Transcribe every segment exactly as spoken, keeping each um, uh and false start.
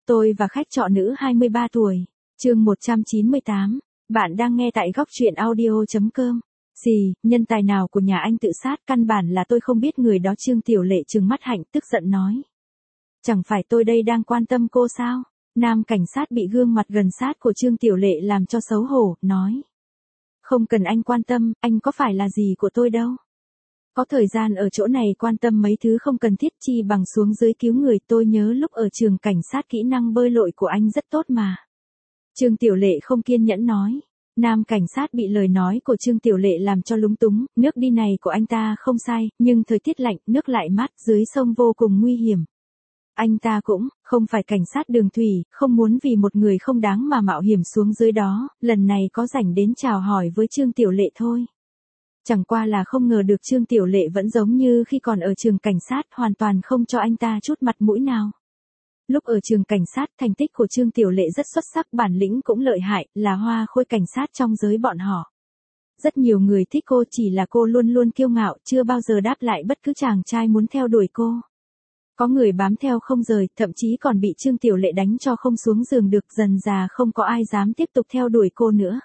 Tôi và khách trọ nữ hai mươi ba tuổi. Chương một trăm chín mươi tám. Bạn đang nghe tại góc truyện audio chấm com. Gì, nhân tài nào của nhà anh tự sát, căn bản là tôi không biết người đó. Trương Tiểu Lệ trừng mắt Hạnh, tức giận nói. Chẳng phải tôi đây đang quan tâm cô sao? Nam cảnh sát bị gương mặt gần sát của Trương Tiểu Lệ làm cho xấu hổ, nói. Không cần anh quan tâm, anh có phải là gì của tôi đâu. Có thời gian ở chỗ này quan tâm mấy thứ không cần thiết, chi bằng xuống dưới cứu người. Tôi nhớ lúc ở trường cảnh sát kỹ năng bơi lội của anh rất tốt mà. Trương Tiểu Lệ không kiên nhẫn nói. Nam cảnh sát bị lời nói của Trương Tiểu Lệ làm cho lúng túng, nước đi này của anh ta không sai, nhưng thời tiết lạnh, nước lại mát, dưới sông vô cùng nguy hiểm. Anh ta cũng không phải cảnh sát đường thủy, không muốn vì một người không đáng mà mạo hiểm xuống dưới đó, lần này có rảnh đến chào hỏi với Trương Tiểu Lệ thôi. Chẳng qua là không ngờ được Trương Tiểu Lệ vẫn giống như khi còn ở trường cảnh sát, hoàn toàn không cho anh ta chút mặt mũi nào. Lúc ở trường cảnh sát, thành tích của Trương Tiểu Lệ rất xuất sắc, bản lĩnh cũng lợi hại, là hoa khôi cảnh sát trong giới bọn họ. Rất nhiều người thích cô, chỉ là cô luôn luôn kiêu ngạo, chưa bao giờ đáp lại bất cứ chàng trai muốn theo đuổi cô. Có người bám theo không rời, thậm chí còn bị Trương Tiểu Lệ đánh cho không xuống giường được, dần dà không có ai dám tiếp tục theo đuổi cô nữa.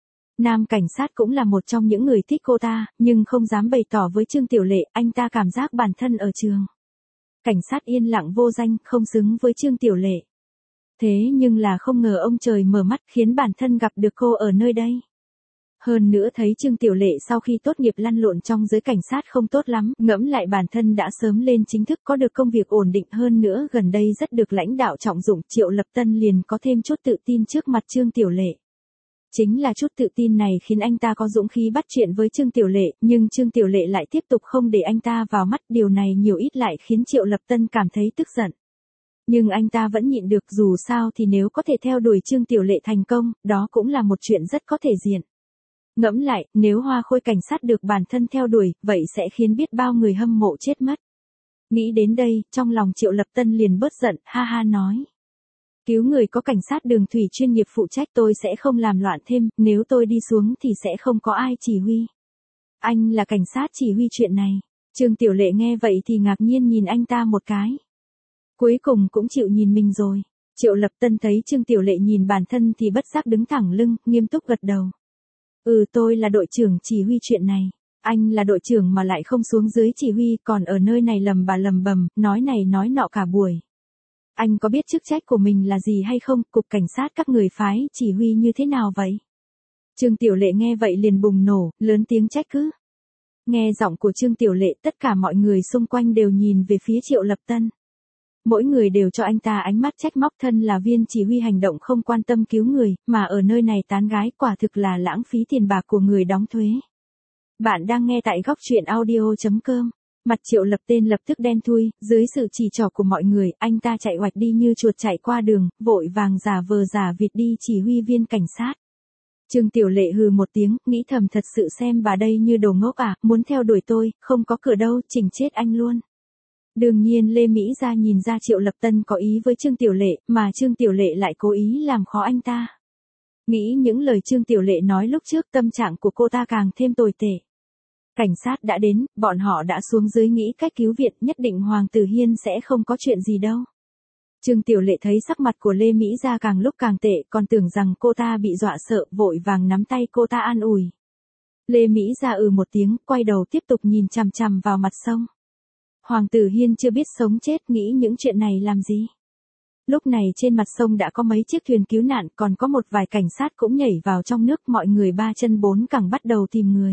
Nam cảnh sát cũng là một trong những người thích cô ta, nhưng không dám bày tỏ với Trương Tiểu Lệ, anh ta cảm giác bản thân ở trường cảnh sát yên lặng vô danh, không xứng với Trương Tiểu Lệ. Thế nhưng là không ngờ ông trời mở mắt khiến bản thân gặp được cô ở nơi đây. Hơn nữa thấy Trương Tiểu Lệ sau khi tốt nghiệp lăn lộn trong giới cảnh sát không tốt lắm, ngẫm lại bản thân đã sớm lên chính thức, có được công việc ổn định, hơn nữa gần đây rất được lãnh đạo trọng dụng, Triệu Lập Tân liền có thêm chút tự tin trước mặt Trương Tiểu Lệ. Chính là chút tự tin này khiến anh ta có dũng khí bắt chuyện với Trương Tiểu Lệ, nhưng Trương Tiểu Lệ lại tiếp tục không để anh ta vào mắt, điều này nhiều ít lại khiến Triệu Lập Tân cảm thấy tức giận. Nhưng anh ta vẫn nhịn được, dù sao thì nếu có thể theo đuổi Trương Tiểu Lệ thành công, đó cũng là một chuyện rất có thể diện. Ngẫm lại, nếu hoa khôi cảnh sát được bản thân theo đuổi, vậy sẽ khiến biết bao người hâm mộ chết mất. Nghĩ đến đây, trong lòng Triệu Lập Tân liền bớt giận, ha ha nói. Cứu người có cảnh sát đường thủy chuyên nghiệp phụ trách, tôi sẽ không làm loạn thêm, nếu tôi đi xuống thì sẽ không có ai chỉ huy. Anh là cảnh sát chỉ huy chuyện này. Trương Tiểu Lệ nghe vậy thì ngạc nhiên nhìn anh ta một cái. Cuối cùng cũng chịu nhìn mình rồi. Triệu Lập Tân thấy Trương Tiểu Lệ nhìn bản thân thì bất giác đứng thẳng lưng, nghiêm túc gật đầu. Ừ, tôi là đội trưởng chỉ huy chuyện này. Anh là đội trưởng mà lại không xuống dưới chỉ huy, còn ở nơi này lầm bà lầm bầm, nói này nói nọ cả buổi. Anh có biết chức trách của mình là gì hay không, cục cảnh sát các người phái chỉ huy như thế nào vậy? Trương Tiểu Lệ nghe vậy liền bùng nổ, lớn tiếng trách cứ. Nghe giọng của Trương Tiểu Lệ, tất cả mọi người xung quanh đều nhìn về phía Triệu Lập Tân. Mỗi người đều cho anh ta ánh mắt trách móc, thân là viên chỉ huy hành động không quan tâm cứu người, mà ở nơi này tán gái, quả thực là lãng phí tiền bạc của người đóng thuế. Bạn đang nghe tại góc truyện audio chấm com. Mặt Triệu Lập Tên lập tức đen thui, dưới sự chỉ trỏ của mọi người, anh ta chạy oạch đi như chuột chạy qua đường, vội vàng giả vờ giả vịt đi chỉ huy viên cảnh sát. Trương Tiểu Lệ hừ một tiếng, nghĩ thầm thật sự xem bà đây như đồ ngốc à, muốn theo đuổi tôi, không có cửa đâu, chỉnh chết anh luôn. Đương nhiên Lê Mỹ Gia nhìn ra Triệu Lập Tân có ý với Trương Tiểu Lệ, mà Trương Tiểu Lệ lại cố ý làm khó anh ta. Nghĩ những lời Trương Tiểu Lệ nói lúc trước, tâm trạng của cô ta càng thêm tồi tệ. Cảnh sát đã đến, bọn họ đã xuống dưới nghĩ cách cứu viện, nhất định Hoàng Tử Hiên sẽ không có chuyện gì đâu. Trương Tiểu Lệ thấy sắc mặt của Lê Mỹ Gia càng lúc càng tệ, còn tưởng rằng cô ta bị dọa sợ, vội vàng nắm tay cô ta an ủi. Lê Mỹ Gia ừ một tiếng, quay đầu tiếp tục nhìn chằm chằm vào mặt sông. Hoàng Tử Hiên chưa biết sống chết, nghĩ những chuyện này làm gì. Lúc này trên mặt sông đã có mấy chiếc thuyền cứu nạn, còn có một vài cảnh sát cũng nhảy vào trong nước, mọi người ba chân bốn cẳng bắt đầu tìm người.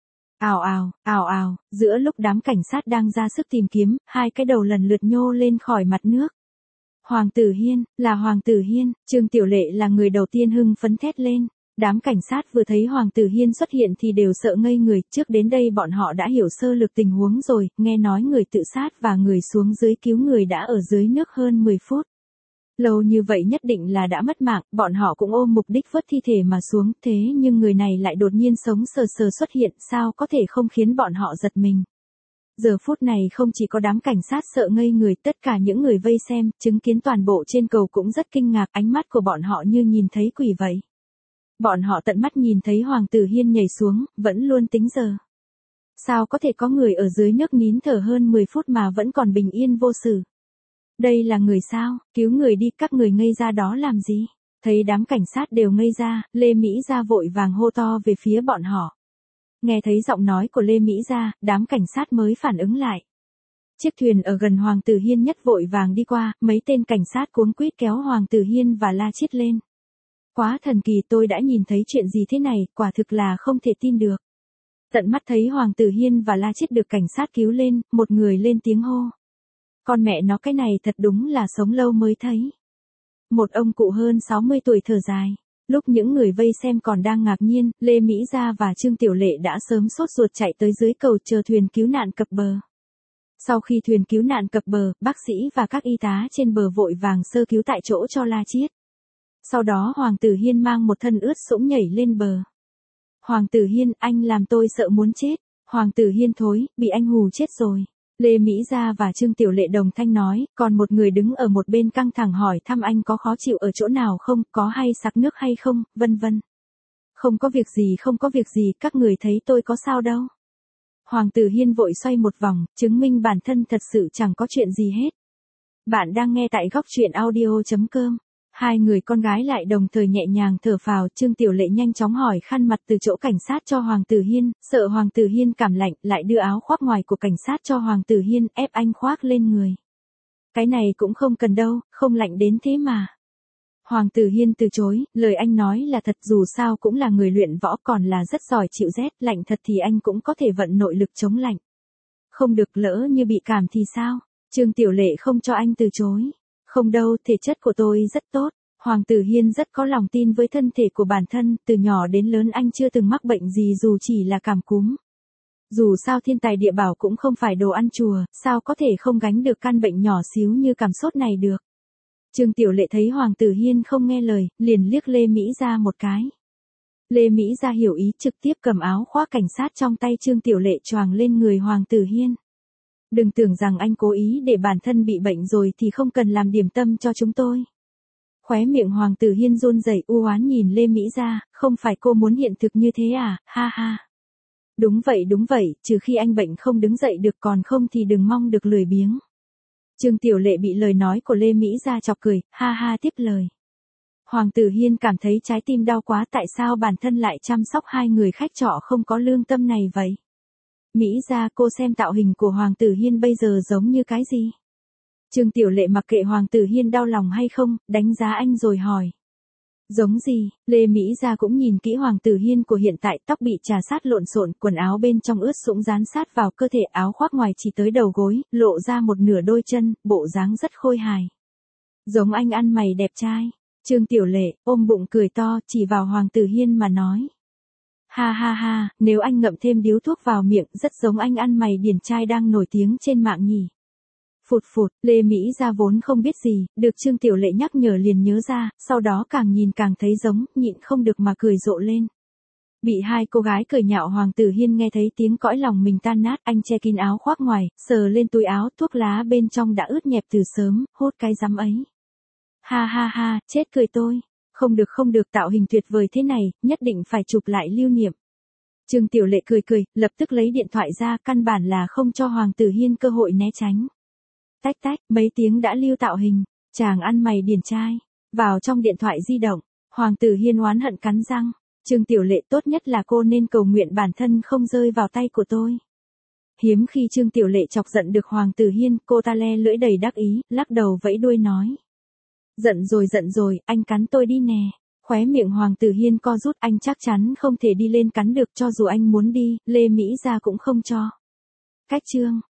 Ào ào, ào ào, giữa lúc đám cảnh sát đang ra sức tìm kiếm, hai cái đầu lần lượt nhô lên khỏi mặt nước. Hoàng Tử Hiên, là Hoàng Tử Hiên, Trương Tiểu Lệ là người đầu tiên hưng phấn thét lên. Đám cảnh sát vừa thấy Hoàng Tử Hiên xuất hiện thì đều sợ ngây người, trước đến đây bọn họ đã hiểu sơ lược tình huống rồi, nghe nói người tự sát và người xuống dưới cứu người đã ở dưới nước hơn mười phút. Lâu như vậy nhất định là đã mất mạng, bọn họ cũng ôm mục đích vớt thi thể mà xuống, thế nhưng người này lại đột nhiên sống sờ sờ xuất hiện, sao có thể không khiến bọn họ giật mình. Giờ phút này không chỉ có đám cảnh sát sợ ngây người, tất cả những người vây xem, chứng kiến toàn bộ trên cầu cũng rất kinh ngạc, ánh mắt của bọn họ như nhìn thấy quỷ vậy. Bọn họ tận mắt nhìn thấy Hoàng Tử Hiên nhảy xuống, vẫn luôn tính giờ. Sao có thể có người ở dưới nước nín thở hơn mười phút mà vẫn còn bình yên vô sự. Đây là người sao, cứu người đi, các người ngây ra đó làm gì? Thấy đám cảnh sát đều ngây ra, Lê Mỹ Gia vội vàng hô to về phía bọn họ. Nghe thấy giọng nói của Lê Mỹ Gia, đám cảnh sát mới phản ứng lại. Chiếc thuyền ở gần Hoàng Tử Hiên nhất vội vàng đi qua, mấy tên cảnh sát cuống quýt kéo Hoàng Tử Hiên và La Chiết lên. Quá thần kỳ, tôi đã nhìn thấy chuyện gì thế này, quả thực là không thể tin được. Tận mắt thấy Hoàng Tử Hiên và La Chiết được cảnh sát cứu lên, một người lên tiếng hô. Con mẹ nó, cái này thật đúng là sống lâu mới thấy. Một ông cụ hơn sáu mươi tuổi thở dài. Lúc những người vây xem còn đang ngạc nhiên, Lê Mỹ Gia và Trương Tiểu Lệ đã sớm sốt ruột chạy tới dưới cầu chờ thuyền cứu nạn cập bờ. Sau khi thuyền cứu nạn cập bờ, bác sĩ và các y tá trên bờ vội vàng sơ cứu tại chỗ cho La Chiết. Sau đó Hoàng Tử Hiên mang một thân ướt sũng nhảy lên bờ. Hoàng Tử Hiên, anh làm tôi sợ muốn chết. Hoàng Tử Hiên thối, bị anh hù chết rồi. Lê Mỹ Gia và Trương Tiểu Lệ đồng thanh nói, còn một người đứng ở một bên căng thẳng hỏi thăm anh có khó chịu ở chỗ nào không, có hay sặc nước hay không, vân vân. Không có việc gì, không có việc gì, các người thấy tôi có sao đâu. Hoàng Tử Hiên vội xoay một vòng, chứng minh bản thân thật sự chẳng có chuyện gì hết. Bạn đang nghe tại góc truyện audio chấm com. Hai người con gái lại đồng thời nhẹ nhàng thở phào, Trương Tiểu Lệ nhanh chóng hỏi khăn mặt từ chỗ cảnh sát cho Hoàng Tử Hiên, sợ Hoàng Tử Hiên cảm lạnh, lại đưa áo khoác ngoài của cảnh sát cho Hoàng Tử Hiên, ép anh khoác lên người. Cái này cũng không cần đâu, không lạnh đến thế mà. Hoàng Tử Hiên từ chối, lời anh nói là thật, dù sao cũng là người luyện võ, còn là rất giỏi chịu rét, lạnh thật thì anh cũng có thể vận nội lực chống lạnh. Không được, lỡ như bị cảm thì sao? Trương Tiểu Lệ không cho anh từ chối. Không đâu, thể chất của tôi rất tốt. Hoàng Tử Hiên rất có lòng tin với thân thể của bản thân, từ nhỏ đến lớn anh chưa từng mắc bệnh gì dù chỉ là cảm cúm. Dù sao thiên tài địa bảo cũng không phải đồ ăn chùa, sao có thể không gánh được căn bệnh nhỏ xíu như cảm sốt này được. Trương Tiểu Lệ thấy Hoàng Tử Hiên không nghe lời, liền liếc Lê Mỹ Gia một cái. Lê Mỹ Gia hiểu ý, trực tiếp cầm áo khoác cảnh sát trong tay Trương Tiểu Lệ choàng lên người Hoàng Tử Hiên. Đừng tưởng rằng anh cố ý để bản thân bị bệnh rồi thì không cần làm điểm tâm cho chúng tôi. Khóe miệng Hoàng Tử Hiên run rẩy u oán nhìn Lê Mỹ Gia, không phải cô muốn hiện thực như thế à, ha ha. Đúng vậy đúng vậy, trừ khi anh bệnh không đứng dậy được, còn không thì đừng mong được lười biếng. Trương Tiểu Lệ bị lời nói của Lê Mỹ Gia chọc cười, ha ha tiếp lời. Hoàng Tử Hiên cảm thấy trái tim đau quá, tại sao bản thân lại chăm sóc hai người khách trọ không có lương tâm này vậy? Mỹ Gia, cô xem tạo hình của Hoàng Tử Hiên bây giờ giống như cái gì? Trương Tiểu Lệ mặc kệ Hoàng Tử Hiên đau lòng hay không, đánh giá anh rồi hỏi. Giống gì? Lê Mỹ Gia cũng nhìn kỹ Hoàng Tử Hiên của hiện tại, tóc bị trà sát lộn xộn, quần áo bên trong ướt sũng dán sát vào cơ thể, áo khoác ngoài chỉ tới đầu gối, lộ ra một nửa đôi chân, bộ dáng rất khôi hài. Giống anh ăn mày đẹp trai. Trương Tiểu Lệ ôm bụng cười to, chỉ vào Hoàng Tử Hiên mà nói. Ha ha ha, nếu anh ngậm thêm điếu thuốc vào miệng, rất giống anh ăn mày điển trai đang nổi tiếng trên mạng nhỉ. Phụt phụt, Lê Mỹ Gia vốn không biết gì, được Trương Tiểu Lệ nhắc nhở liền nhớ ra, sau đó càng nhìn càng thấy giống, nhịn không được mà cười rộ lên. Bị hai cô gái cười nhạo, Hoàng Tử Hiên nghe thấy tiếng cõi lòng mình tan nát, anh che kín áo khoác ngoài, sờ lên túi áo, thuốc lá bên trong đã ướt nhẹp từ sớm, hốt cái rắm ấy. Ha ha ha, chết cười tôi. Không được không được, tạo hình tuyệt vời thế này, nhất định phải chụp lại lưu niệm. Trương Tiểu Lệ cười cười, lập tức lấy điện thoại ra, căn bản là không cho Hoàng Tử Hiên cơ hội né tránh. Tách tách, mấy tiếng đã lưu tạo hình, chàng ăn mày điển trai, vào trong điện thoại di động, Hoàng Tử Hiên oán hận cắn răng. Trương Tiểu Lệ, tốt nhất là cô nên cầu nguyện bản thân không rơi vào tay của tôi. Hiếm khi Trương Tiểu Lệ chọc giận được Hoàng Tử Hiên, cô ta le lưỡi đầy đắc ý, lắc đầu vẫy đuôi nói. Giận rồi giận rồi, anh cắn tôi đi nè. Khóe miệng Hoàng Tử Hiên co rút, anh chắc chắn không thể đi lên cắn được, cho dù anh muốn đi, Lê Mỹ Gia cũng không cho. Cách chương